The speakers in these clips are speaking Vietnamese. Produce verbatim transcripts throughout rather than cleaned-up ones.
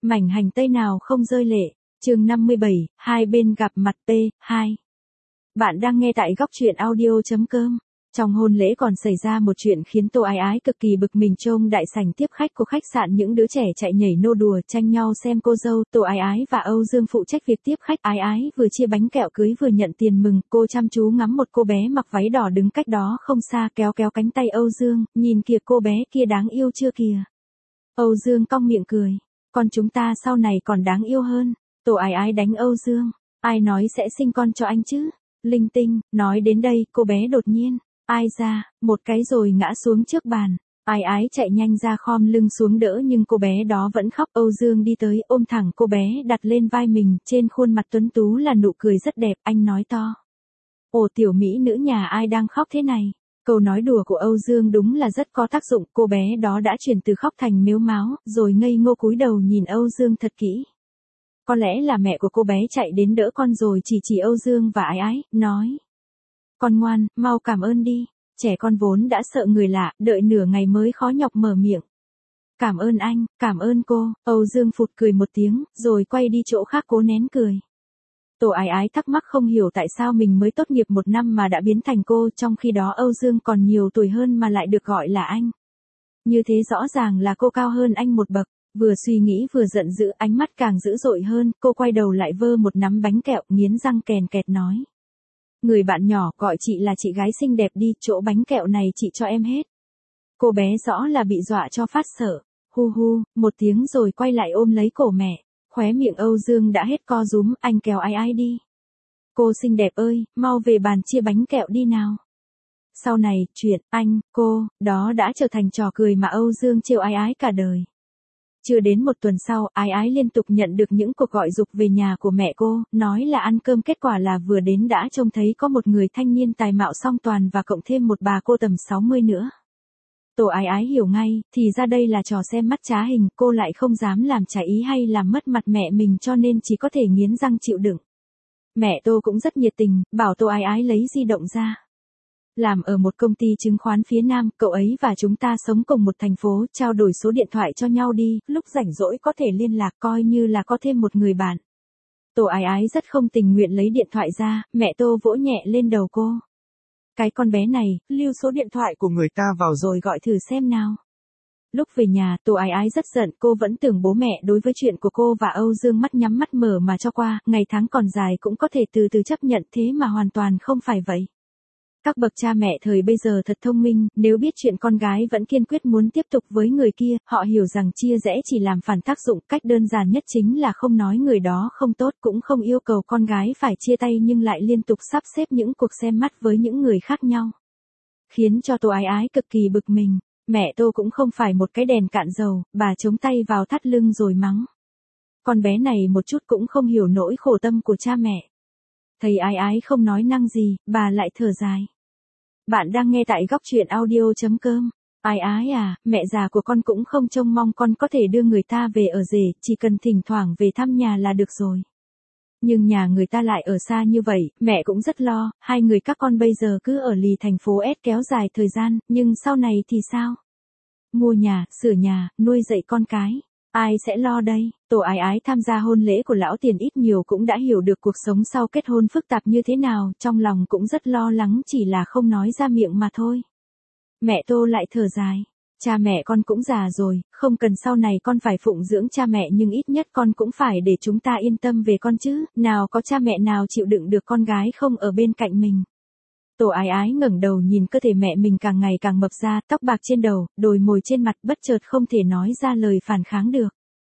Mảnh hành tây nào không rơi lệ. Chương năm mươi bảy, hai bên gặp mặt P hai. Bạn đang nghe tại góc truyện audio chấm com. Trong hôn lễ còn xảy ra một chuyện khiến Tô Ái Ái cực kỳ bực mình. Trông đại sảnh tiếp khách của khách sạn những đứa trẻ chạy nhảy nô đùa tranh nhau xem cô dâu. Tô Ái Ái và Âu Dương phụ trách việc tiếp khách. Ái Ái vừa chia bánh kẹo cưới vừa nhận tiền mừng. Cô chăm chú ngắm một cô bé mặc váy đỏ đứng cách đó không xa, kéo kéo cánh tay Âu Dương. Nhìn kìa, cô bé kia đáng yêu chưa kìa. Âu Dương cong miệng cười. Con chúng ta sau này còn đáng yêu hơn. Tô Ái Ái đánh Âu Dương. Ai nói sẽ sinh con cho anh chứ? Linh tinh. Nói đến đây, cô bé đột nhiên ai ra, một cái rồi ngã xuống trước bàn. Ái Ái chạy nhanh ra khom lưng xuống đỡ nhưng cô bé đó vẫn khóc. Âu Dương đi tới ôm thẳng cô bé đặt lên vai mình, trên khuôn mặt tuấn tú là nụ cười rất đẹp. Anh nói to. Ồ, tiểu mỹ nữ nhà ai đang khóc thế này? Câu nói đùa của Âu Dương đúng là rất có tác dụng. Cô bé đó đã chuyển từ khóc thành mếu máo, rồi ngây ngô cúi đầu nhìn Âu Dương thật kỹ. Có lẽ là mẹ của cô bé chạy đến đỡ con rồi chỉ chỉ Âu Dương và Ái Ái, nói. Con ngoan, mau cảm ơn đi. Trẻ con vốn đã sợ người lạ, đợi nửa ngày mới khó nhọc mở miệng. Cảm ơn anh, cảm ơn cô. Âu Dương phụt cười một tiếng, rồi quay đi chỗ khác cố nén cười. Tô Ái Ái thắc mắc không hiểu tại sao mình mới tốt nghiệp một năm mà đã biến thành cô, trong khi đó Âu Dương còn nhiều tuổi hơn mà lại được gọi là anh. Như thế rõ ràng là cô cao hơn anh một bậc. Vừa suy nghĩ vừa giận dữ, ánh mắt càng dữ dội hơn, cô quay đầu lại vơ một nắm bánh kẹo, nghiến răng kèn kẹt nói. Người bạn nhỏ, gọi chị là chị gái xinh đẹp đi, chỗ bánh kẹo này chị cho em hết. Cô bé rõ là bị dọa cho phát sợ. Hu hu, một tiếng rồi quay lại ôm lấy cổ mẹ. Khóe miệng Âu Dương đã hết co rúm, anh kéo Ái Ái đi. Cô xinh đẹp ơi, mau về bàn chia bánh kẹo đi nào. Sau này, chuyện, anh, cô, đó đã trở thành trò cười mà Âu Dương trêu Ái Ái cả đời. Chưa đến một tuần sau, Ái Ái liên tục nhận được những cuộc gọi giục về nhà của mẹ cô, nói là ăn cơm, kết quả là vừa đến đã trông thấy có một người thanh niên tài mạo song toàn và cộng thêm một bà cô tầm sáu mươi nữa. Tô Ái Ái hiểu ngay, thì ra đây là trò xem mắt trá hình, cô lại không dám làm trái ý hay làm mất mặt mẹ mình cho nên chỉ có thể nghiến răng chịu đựng. Mẹ Tô cũng rất nhiệt tình, bảo Tô Ái Ái lấy di động ra. Làm ở một công ty chứng khoán phía Nam, cậu ấy và chúng ta sống cùng một thành phố, trao đổi số điện thoại cho nhau đi, lúc rảnh rỗi có thể liên lạc, coi như là có thêm một người bạn. Tô Ái Ái rất không tình nguyện lấy điện thoại ra, mẹ Tô vỗ nhẹ lên đầu cô. Cái con bé này, lưu số điện thoại của người ta vào rồi gọi thử xem nào. Lúc về nhà, Tô Ái Ái rất giận, cô vẫn tưởng bố mẹ đối với chuyện của cô và Âu Dương mắt nhắm mắt mở mà cho qua, ngày tháng còn dài cũng có thể từ từ chấp nhận, thế mà hoàn toàn không phải vậy. Các bậc cha mẹ thời bây giờ thật thông minh, nếu biết chuyện con gái vẫn kiên quyết muốn tiếp tục với người kia, họ hiểu rằng chia rẽ chỉ làm phản tác dụng, cách đơn giản nhất chính là không nói người đó không tốt, cũng không yêu cầu con gái phải chia tay nhưng lại liên tục sắp xếp những cuộc xem mắt với những người khác nhau. Khiến cho Tô Ái Ái cực kỳ bực mình, mẹ Tô cũng không phải một cái đèn cạn dầu, bà chống tay vào thắt lưng rồi mắng. Con bé này một chút cũng không hiểu nỗi khổ tâm của cha mẹ. Thấy Ái Ái không nói năng gì, bà lại thở dài. Bạn đang nghe tại góc truyện audio chấm com. Ái Ái à, mẹ già của con cũng không trông mong con có thể đưa người ta về ở rể, chỉ cần thỉnh thoảng về thăm nhà là được rồi. Nhưng nhà người ta lại ở xa như vậy, mẹ cũng rất lo, hai người các con bây giờ cứ ở lì thành phố S kéo dài thời gian, nhưng sau này thì sao? Mua nhà, sửa nhà, nuôi dạy con cái. Ai sẽ lo đây? Tô Ái Ái tham gia hôn lễ của lão tiền ít nhiều cũng đã hiểu được cuộc sống sau kết hôn phức tạp như thế nào, trong lòng cũng rất lo lắng, chỉ là không nói ra miệng mà thôi. Mẹ Tô lại thở dài. Cha mẹ con cũng già rồi, không cần sau này con phải phụng dưỡng cha mẹ nhưng ít nhất con cũng phải để chúng ta yên tâm về con chứ, nào có cha mẹ nào chịu đựng được con gái không ở bên cạnh mình. Tô Ái Ái ngẩng đầu nhìn cơ thể mẹ mình càng ngày càng mập ra, tóc bạc trên đầu, đồi mồi trên mặt, bất chợt không thể nói ra lời phản kháng được.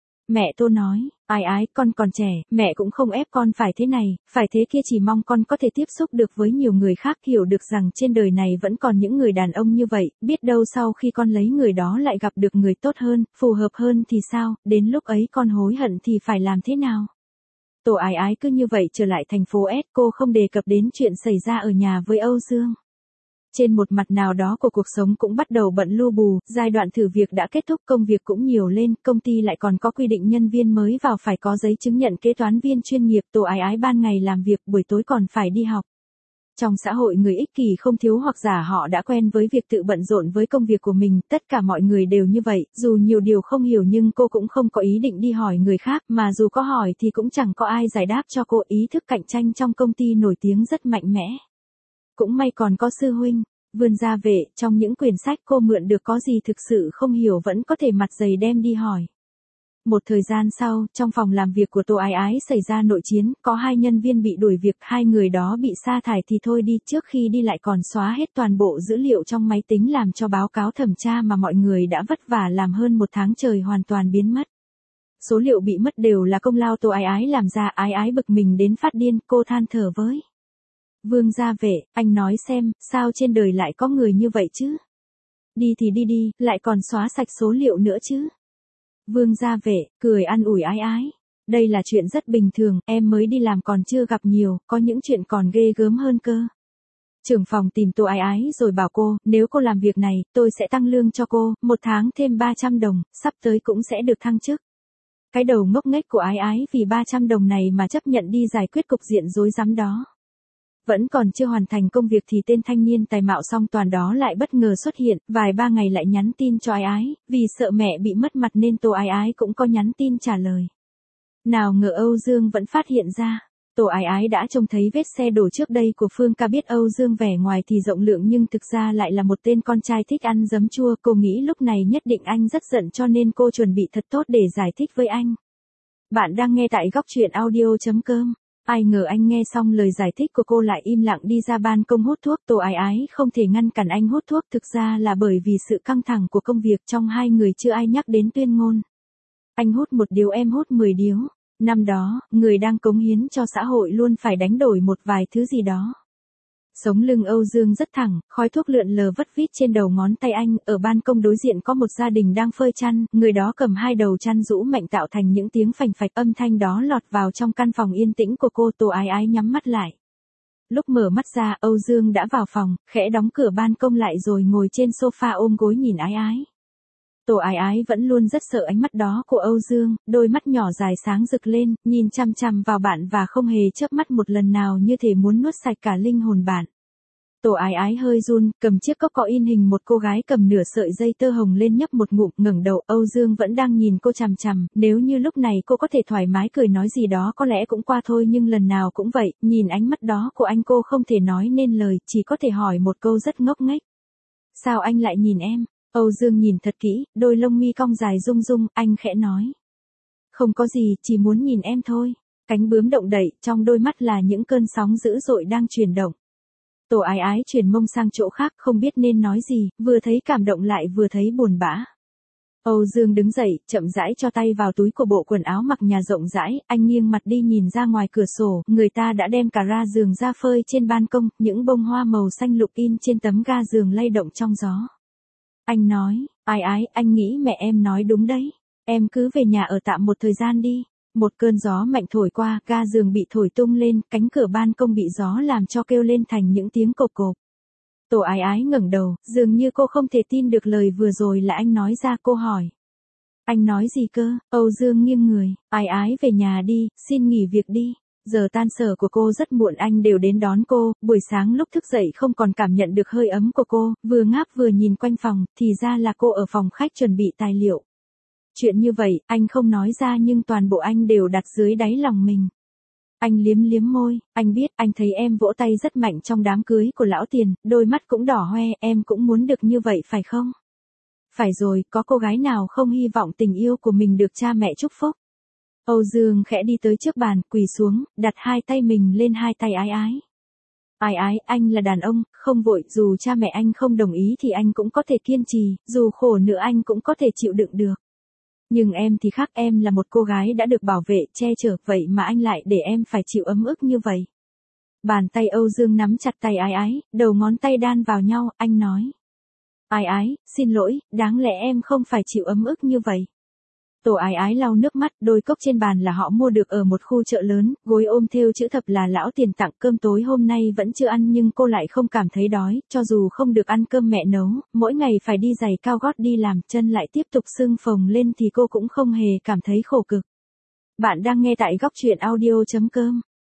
Mẹ Tô nói, Ái Ái, con còn trẻ, mẹ cũng không ép con phải thế này, phải thế kia, chỉ mong con có thể tiếp xúc được với nhiều người khác, hiểu được rằng trên đời này vẫn còn những người đàn ông như vậy, biết đâu sau khi con lấy người đó lại gặp được người tốt hơn, phù hợp hơn thì sao, đến lúc ấy con hối hận thì phải làm thế nào? Tô Ái Ái cứ như vậy trở lại thành phố S, cô không đề cập đến chuyện xảy ra ở nhà với Âu Dương. Trên một mặt nào đó của cuộc sống cũng bắt đầu bận lu bù, giai đoạn thử việc đã kết thúc, công việc cũng nhiều lên, công ty lại còn có quy định nhân viên mới vào phải có giấy chứng nhận kế toán viên chuyên nghiệp. Tô Ái Ái ban ngày làm việc, buổi tối còn phải đi học. Trong xã hội người ích kỷ không thiếu hoặc giả họ đã quen với việc tự bận rộn với công việc của mình, tất cả mọi người đều như vậy, dù nhiều điều không hiểu nhưng cô cũng không có ý định đi hỏi người khác, mà dù có hỏi thì cũng chẳng có ai giải đáp cho cô. Ý thức cạnh tranh trong công ty nổi tiếng rất mạnh mẽ. Cũng may còn có sư huynh, vươn ra vệ, trong những quyển sách cô mượn được có gì thực sự không hiểu vẫn có thể mặt dày đem đi hỏi. Một thời gian sau, trong phòng làm việc của Tô Ái Ái xảy ra nội chiến, có hai nhân viên bị đuổi việc, hai người đó bị sa thải thì thôi đi, trước khi đi lại còn xóa hết toàn bộ dữ liệu trong máy tính làm cho báo cáo thẩm tra mà mọi người đã vất vả làm hơn một tháng trời hoàn toàn biến mất. Số liệu bị mất đều là công lao Tô Ái Ái làm ra. Ái Ái bực mình đến phát điên, cô than thở với Vương Gia Vệ, anh nói xem, sao trên đời lại có người như vậy chứ? Đi thì đi đi, lại còn xóa sạch số liệu nữa chứ? Vương Gia Vệ, cười an ủi Ái Ái. Đây là chuyện rất bình thường, em mới đi làm còn chưa gặp nhiều, có những chuyện còn ghê gớm hơn cơ. Trưởng phòng tìm Tô Ái Ái rồi bảo cô, nếu cô làm việc này, tôi sẽ tăng lương cho cô, một tháng thêm ba trăm đồng, sắp tới cũng sẽ được thăng chức. Cái đầu ngốc nghếch của Ái Ái vì ba trăm đồng này mà chấp nhận đi giải quyết cục diện rối rắm đó. Vẫn còn chưa hoàn thành công việc thì tên thanh niên tài mạo song toàn đó lại bất ngờ xuất hiện, vài ba ngày lại nhắn tin cho Ái Ái, vì sợ mẹ bị mất mặt nên Tô Ái Ái cũng có nhắn tin trả lời. Nào ngờ Âu Dương vẫn phát hiện ra. Tô Ái Ái đã trông thấy vết xe đổ trước đây của Phương Ca, biết Âu Dương vẻ ngoài thì rộng lượng nhưng thực ra lại là một tên con trai thích ăn giấm chua. Cô nghĩ lúc này nhất định anh rất giận cho nên cô chuẩn bị thật tốt để giải thích với anh. Bạn đang nghe tại góc truyện audio chấm com. Ai ngờ anh nghe xong lời giải thích của cô lại im lặng đi ra ban công hút thuốc. Tô Ái Ái không thể ngăn cản anh hút thuốc, thực ra là bởi vì sự căng thẳng của công việc, trong hai người chưa ai nhắc đến tuyên ngôn. Anh hút một điếu em hút mười điếu. Năm đó, người đang cống hiến cho xã hội luôn phải đánh đổi một vài thứ gì đó. Sống lưng Âu Dương rất thẳng, khói thuốc lượn lờ vất vít trên đầu ngón tay anh. Ở ban công đối diện có một gia đình đang phơi chăn, người đó cầm hai đầu chăn rũ mạnh tạo thành những tiếng phành phạch, âm thanh đó lọt vào trong căn phòng yên tĩnh của cô. Tô Ái Ái nhắm mắt lại. Lúc mở mắt ra, Âu Dương đã vào phòng, khẽ đóng cửa ban công lại rồi ngồi trên sofa ôm gối nhìn Ái Ái. Tô Ái Ái vẫn luôn rất sợ ánh mắt đó của Âu Dương, đôi mắt nhỏ dài sáng rực lên, nhìn chằm chằm vào bạn và không hề chớp mắt một lần nào, như thể muốn nuốt sạch cả linh hồn bạn. Tô Ái Ái hơi run, cầm chiếc cốc có in hình một cô gái cầm nửa sợi dây tơ hồng lên nhấp một ngụm, ngẩng đầu. Âu Dương vẫn đang nhìn cô chằm chằm, nếu như lúc này cô có thể thoải mái cười nói gì đó có lẽ cũng qua thôi, nhưng lần nào cũng vậy, nhìn ánh mắt đó của anh cô không thể nói nên lời, chỉ có thể hỏi một câu rất ngốc nghếch. Sao anh lại nhìn em? Âu Dương nhìn thật kỹ, đôi lông mi cong dài rung rung, anh khẽ nói. Không có gì, chỉ muốn nhìn em thôi. Cánh bướm động đậy, trong đôi mắt là những cơn sóng dữ dội đang chuyển động. Tô Ái Ái chuyển mông sang chỗ khác, không biết nên nói gì, vừa thấy cảm động lại vừa thấy buồn bã. Âu Dương đứng dậy, chậm rãi cho tay vào túi của bộ quần áo mặc nhà rộng rãi, anh nghiêng mặt đi nhìn ra ngoài cửa sổ, người ta đã đem cả ga giường ra phơi trên ban công, những bông hoa màu xanh lục in trên tấm ga giường lay động trong gió. Anh nói, Ái Ái, anh nghĩ mẹ em nói đúng đấy, em cứ về nhà ở tạm một thời gian đi. Một cơn gió mạnh thổi qua, ga giường bị thổi tung lên, cánh cửa ban công bị gió làm cho kêu lên thành những tiếng cộp cộp. Tô Ái Ái ngẩng đầu, dường như cô không thể tin được lời vừa rồi là anh nói ra. Cô hỏi. Anh nói gì cơ? Âu Dương nghiêng người, Ái Ái về nhà đi, xin nghỉ việc đi. Giờ tan sở của cô rất muộn, anh đều đến đón cô. Buổi sáng lúc thức dậy không còn cảm nhận được hơi ấm của cô, vừa ngáp vừa nhìn quanh phòng, thì ra là cô ở phòng khách chuẩn bị tài liệu. Chuyện như vậy, anh không nói ra nhưng toàn bộ anh đều đặt dưới đáy lòng mình. Anh liếm liếm môi, anh biết, anh thấy em vỗ tay rất mạnh trong đám cưới của lão Tiền, đôi mắt cũng đỏ hoe, em cũng muốn được như vậy phải không? Phải rồi, có cô gái nào không hy vọng tình yêu của mình được cha mẹ chúc phúc? Âu Dương khẽ đi tới trước bàn, quỳ xuống, đặt hai tay mình lên hai tay Ái Ái. Ái Ái, anh là đàn ông, không vội, dù cha mẹ anh không đồng ý thì anh cũng có thể kiên trì, dù khổ nữa anh cũng có thể chịu đựng được. Nhưng em thì khác, em là một cô gái đã được bảo vệ, che chở, vậy mà anh lại để em phải chịu ấm ức như vậy. Bàn tay Âu Dương nắm chặt tay Ái Ái, đầu ngón tay đan vào nhau, anh nói. Ái Ái, xin lỗi, đáng lẽ em không phải chịu ấm ức như vậy. Tô Ái Ái lau nước mắt, đôi cốc trên bàn là họ mua được ở một khu chợ lớn, gối ôm thêu chữ thập là lão Tiền tặng, cơm tối hôm nay vẫn chưa ăn nhưng cô lại không cảm thấy đói, cho dù không được ăn cơm mẹ nấu, mỗi ngày phải đi giày cao gót đi làm, chân lại tiếp tục sưng phồng lên thì cô cũng không hề cảm thấy khổ cực. Bạn đang nghe tại góc truyện audio chấm com.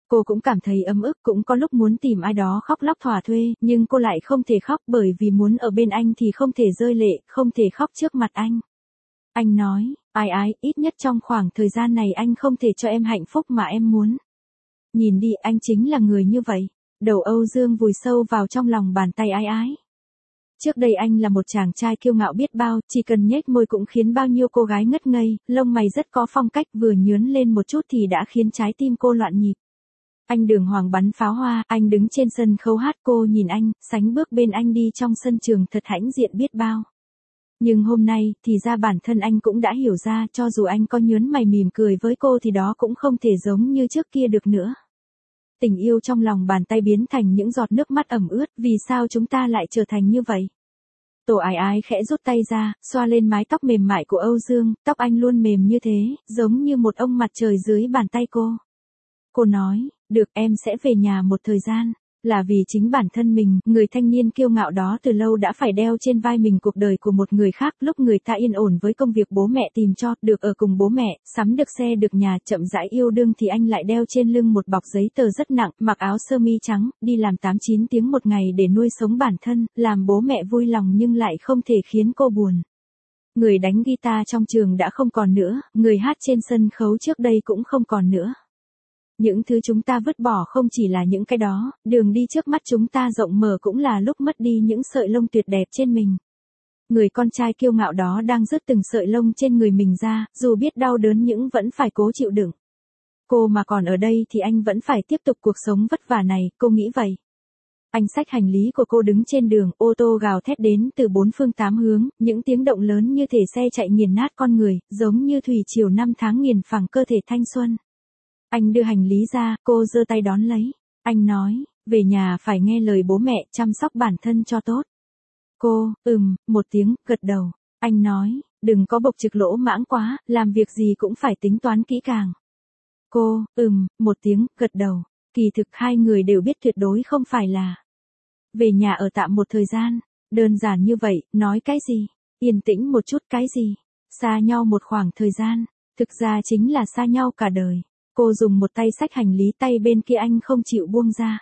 Cô cũng cảm thấy ấm ức, cũng có lúc muốn tìm ai đó khóc lóc thỏa thuê, nhưng cô lại không thể khóc bởi vì muốn ở bên anh thì không thể rơi lệ, không thể khóc trước mặt anh. Anh nói, Ái Ái, ít nhất trong khoảng thời gian này anh không thể cho em hạnh phúc mà em muốn. Nhìn đi, anh chính là người như vậy. Đầu Âu Dương vùi sâu vào trong lòng bàn tay Ái Ái. Trước đây anh là một chàng trai kiêu ngạo biết bao, chỉ cần nhếch môi cũng khiến bao nhiêu cô gái ngất ngây, lông mày rất có phong cách, vừa nhướn lên một chút thì đã khiến trái tim cô loạn nhịp. Anh đường hoàng bắn pháo hoa, anh đứng trên sân khấu hát, cô nhìn anh, sánh bước bên anh đi trong sân trường thật hãnh diện biết bao. Nhưng hôm nay, thì ra bản thân anh cũng đã hiểu ra, cho dù anh có nhớn mày mỉm cười với cô thì đó cũng không thể giống như trước kia được nữa. Tình yêu trong lòng bàn tay biến thành những giọt nước mắt ẩm ướt, vì sao chúng ta lại trở thành như vậy? Tổ Ái Ái khẽ rút tay ra, xoa lên mái tóc mềm mại của Âu Dương, tóc anh luôn mềm như thế, giống như một ông mặt trời dưới bàn tay cô. Cô nói, được, em sẽ về nhà một thời gian. Là vì chính bản thân mình, người thanh niên kiêu ngạo đó từ lâu đã phải đeo trên vai mình cuộc đời của một người khác, lúc người ta yên ổn với công việc bố mẹ tìm cho, được ở cùng bố mẹ, sắm được xe được nhà, chậm rãi yêu đương thì anh lại đeo trên lưng một bọc giấy tờ rất nặng, mặc áo sơ mi trắng, đi làm tám chín tiếng một ngày để nuôi sống bản thân, làm bố mẹ vui lòng nhưng lại không thể khiến cô buồn. Người đánh guitar trong trường đã không còn nữa, người hát trên sân khấu trước đây cũng không còn nữa. Những thứ chúng ta vứt bỏ không chỉ là những cái đó, đường đi trước mắt chúng ta rộng mở cũng là lúc mất đi những sợi lông tuyệt đẹp trên mình. Người con trai kiêu ngạo đó đang rứt từng sợi lông trên người mình ra, dù biết đau đớn nhưng vẫn phải cố chịu đựng. Cô mà còn ở đây thì anh vẫn phải tiếp tục cuộc sống vất vả này, cô nghĩ vậy. Anh xách hành lý của cô đứng trên đường, ô tô gào thét đến từ bốn phương tám hướng, những tiếng động lớn như thể xe chạy nghiền nát con người, giống như thủy triều năm tháng nghiền phẳng cơ thể thanh xuân. Anh đưa hành lý ra, cô giơ tay đón lấy. Anh nói, về nhà phải nghe lời bố mẹ, chăm sóc bản thân cho tốt. Cô, ừm, một tiếng, gật đầu. Anh nói, đừng có bộc trực lỗ mãng quá, làm việc gì cũng phải tính toán kỹ càng. Cô, ừm, một tiếng, gật đầu. Kỳ thực hai người đều biết tuyệt đối không phải là về nhà ở tạm một thời gian. Đơn giản như vậy, nói cái gì? Yên tĩnh một chút cái gì? Xa nhau một khoảng thời gian. Thực ra chính là xa nhau cả đời. Cô dùng một tay xách hành lý, tay bên kia anh không chịu buông ra.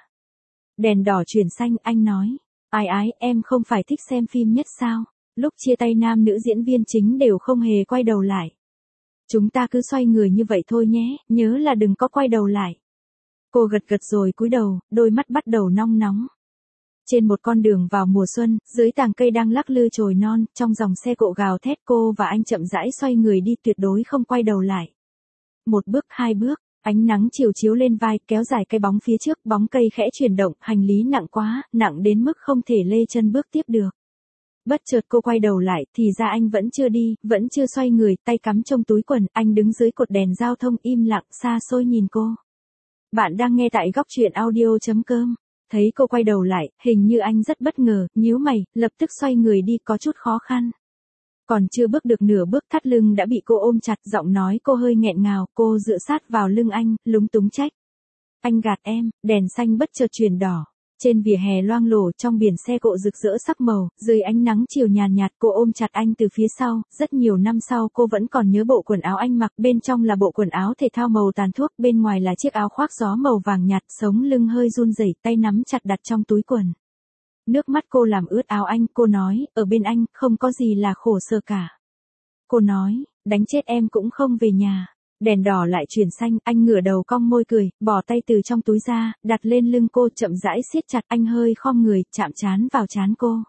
Đèn đỏ chuyển xanh, anh nói. Ái Ái, em không phải thích xem phim nhất sao? Lúc chia tay nam nữ diễn viên chính đều không hề quay đầu lại. Chúng ta cứ xoay người như vậy thôi nhé, nhớ là đừng có quay đầu lại. Cô gật gật rồi cúi đầu, đôi mắt bắt đầu nong nóng. Trên một con đường vào mùa xuân, dưới tàng cây đang lắc lư chồi non, trong dòng xe cộ gào thét, cô và anh chậm rãi xoay người đi, tuyệt đối không quay đầu lại. Một bước, hai bước, ánh nắng chiều chiếu lên vai, kéo dài cái bóng phía trước, bóng cây khẽ chuyển động, hành lý nặng quá, nặng đến mức không thể lê chân bước tiếp được. Bất chợt cô quay đầu lại, thì ra anh vẫn chưa đi, vẫn chưa xoay người, tay cắm trong túi quần, anh đứng dưới cột đèn giao thông im lặng, xa xôi nhìn cô. Bạn đang nghe tại góc truyện audio chấm com. Thấy cô quay đầu lại, hình như anh rất bất ngờ, nhíu mày, lập tức xoay người đi, có chút khó khăn. Còn chưa bước được nửa bước, thắt lưng đã bị cô ôm chặt, giọng nói cô hơi nghẹn ngào, cô dựa sát vào lưng anh, lúng túng trách. Anh gạt em, đèn xanh bất chợt chuyển đỏ. Trên vỉa hè loang lổ, trong biển xe cộ rực rỡ sắc màu, dưới ánh nắng chiều nhàn nhạt, cô ôm chặt anh từ phía sau, rất nhiều năm sau cô vẫn còn nhớ bộ quần áo anh mặc, bên trong là bộ quần áo thể thao màu tàn thuốc, bên ngoài là chiếc áo khoác gió màu vàng nhạt, sống lưng hơi run rẩy, tay nắm chặt đặt trong túi quần. Nước mắt cô làm ướt áo anh, cô nói, ở bên anh, không có gì là khổ sở cả. Cô nói, đánh chết em cũng không về nhà. Đèn đỏ lại chuyển xanh, anh ngửa đầu cong môi cười, bỏ tay từ trong túi ra, đặt lên lưng cô, chậm rãi siết chặt, anh hơi khom người, chạm trán vào trán cô.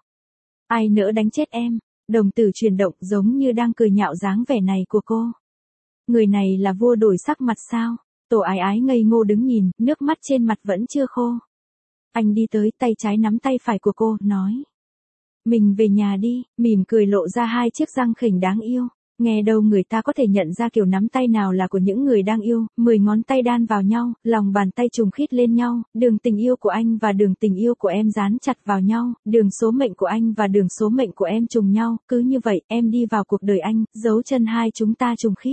Ai nỡ đánh chết em? Đồng tử chuyển động, giống như đang cười nhạo dáng vẻ này của cô. Người này là vua đổi sắc mặt sao? Tổ Ái Ái ngây ngô đứng nhìn, nước mắt trên mặt vẫn chưa khô. Anh đi tới, tay trái nắm tay phải của cô, nói. Mình về nhà đi, mỉm cười lộ ra hai chiếc răng khểnh đáng yêu. Nghe đâu người ta có thể nhận ra kiểu nắm tay nào là của những người đang yêu, mười ngón tay đan vào nhau, lòng bàn tay trùng khít lên nhau, đường tình yêu của anh và đường tình yêu của em dán chặt vào nhau, đường số mệnh của anh và đường số mệnh của em trùng nhau, cứ như vậy, em đi vào cuộc đời anh, dấu chân hai chúng ta trùng khít.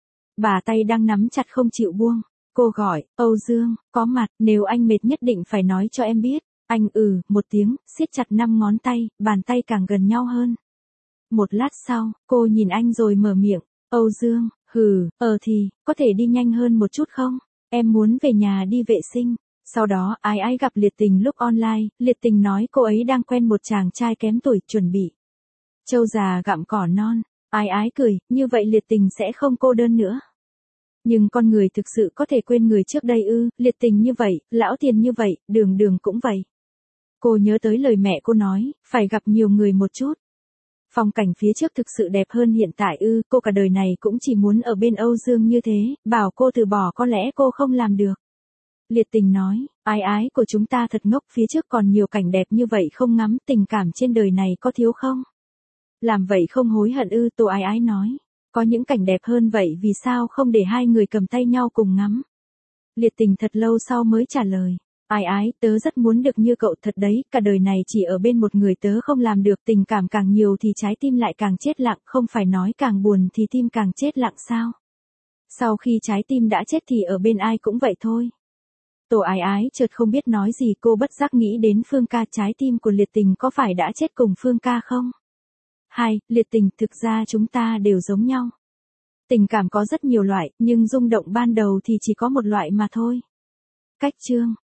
Bà tay đang nắm chặt không chịu buông. Cô gọi, Âu Dương, có mặt, nếu anh mệt nhất định phải nói cho em biết. Anh ừ, một tiếng, siết chặt năm ngón tay, bàn tay càng gần nhau hơn. Một lát sau, cô nhìn anh rồi mở miệng, Âu Dương, hừ, ờ thì, có thể đi nhanh hơn một chút không? Em muốn về nhà đi vệ sinh. Sau đó Ái Ái gặp Liệt Tình lúc online, Liệt Tình nói cô ấy đang quen một chàng trai kém tuổi, chuẩn bị trâu già gặm cỏ non. Ái Ái cười, như vậy Liệt Tình sẽ không cô đơn nữa. Nhưng con người thực sự có thể quên người trước đây ư? Liệt Tình như vậy, Lão Tiền như vậy, Đường Đường cũng vậy. Cô nhớ tới lời mẹ cô nói, phải gặp nhiều người một chút. Phong cảnh phía trước thực sự đẹp hơn hiện tại ư? Cô cả đời này cũng chỉ muốn ở bên Âu Dương như thế, bảo cô từ bỏ có lẽ cô không làm được. Liệt Tình nói, Ái Ái của chúng ta thật ngốc, phía trước còn nhiều cảnh đẹp như vậy không ngắm, tình cảm trên đời này có thiếu không? Làm vậy không hối hận ư? Tô Ái Ái nói, có những cảnh đẹp hơn vậy vì sao không để hai người cầm tay nhau cùng ngắm? Liệt Tình thật lâu sau mới trả lời, Ái Ái, tớ rất muốn được như cậu thật đấy, cả đời này chỉ ở bên một người tớ không làm được, tình cảm càng nhiều thì trái tim lại càng chết lặng, không phải nói càng buồn thì tim càng chết lặng sao? Sau khi trái tim đã chết thì ở bên ai cũng vậy thôi. Tô Ái Ái chợt không biết nói gì, cô bất giác nghĩ đến Phương Ca, trái tim của Liệt Tình có phải đã chết cùng Phương Ca không? Hai, Liệt Tình, thực ra chúng ta đều giống nhau. Tình cảm có rất nhiều loại, nhưng rung động ban đầu thì chỉ có một loại mà thôi. Cách chương